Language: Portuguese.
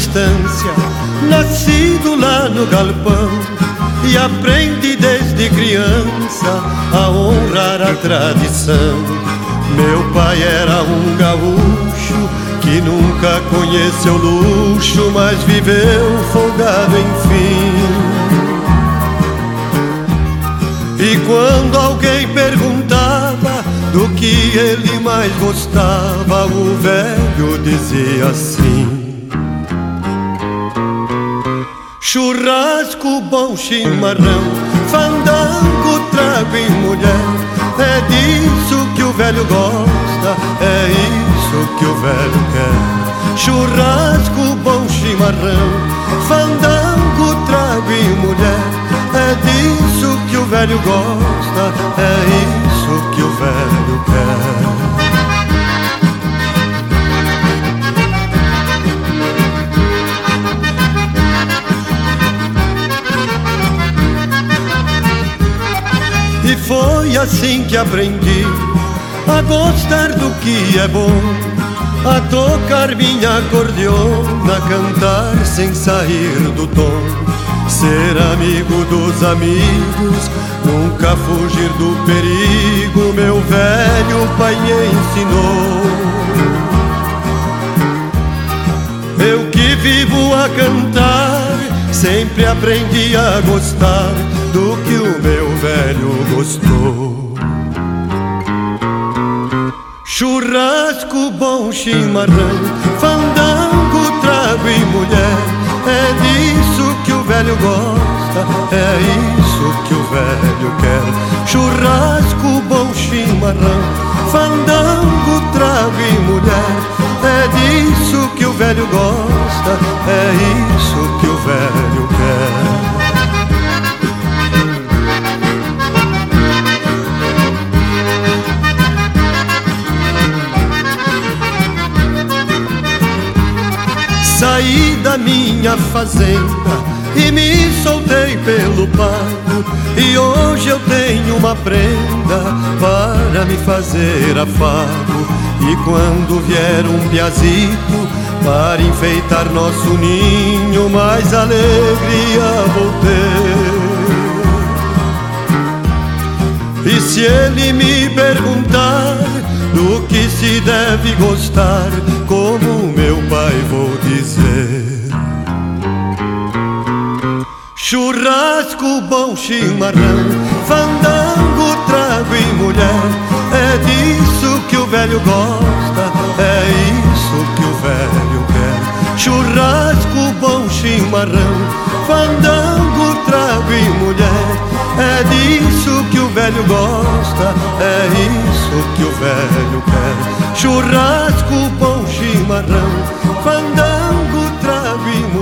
estância, nascido lá no galpão, e aprende desde criança a honrar a tradição. Meu pai era um gaúcho que nunca conheceu luxo, mas viveu folgado enfim. E quando alguém perguntava do que ele mais gostava, o velho dizia assim: churrasco, bom chimarrão, fandango, trago e mulher. É disso que o velho gosta, é isso que o velho quer. Churrasco, bom chimarrão, fandango, trago e mulher. É disso que o velho gosta, é isso que o velho quer. E foi assim que aprendi a gostar do que é bom, a tocar minha acordeona, a cantar sem sair do tom, ser amigo dos amigos, nunca fugir do perigo. Meu velho pai me ensinou. Eu que vivo a cantar, sempre aprendi a gostar do que o meu velho gostou. Churrasco, bom chimarrão, fandango, trago e mulher. É disso que o velho gosta, é isso que o velho quer. Churrasco, bom chimarrão, fandango, trago e mulher. É disso que o velho gosta, é isso que o velho quer. Saí da minha fazenda e me soltei pelo pago, e hoje eu tenho uma prenda para me fazer afago. E quando vier um piazito para enfeitar nosso ninho, mais alegria vou ter. E se ele me perguntar do que se deve gostar, como meu pai vou dizer: churrasco, bom chimarrão, fandango, trago e mulher. É disso que o velho gosta, é isso que o velho quer. Churrasco, bom chimarrão, fandango, trago e mulher. É disso que o velho gosta, é isso que o velho quer. Churrasco, bom chimarrão, fandango, trago e mulher.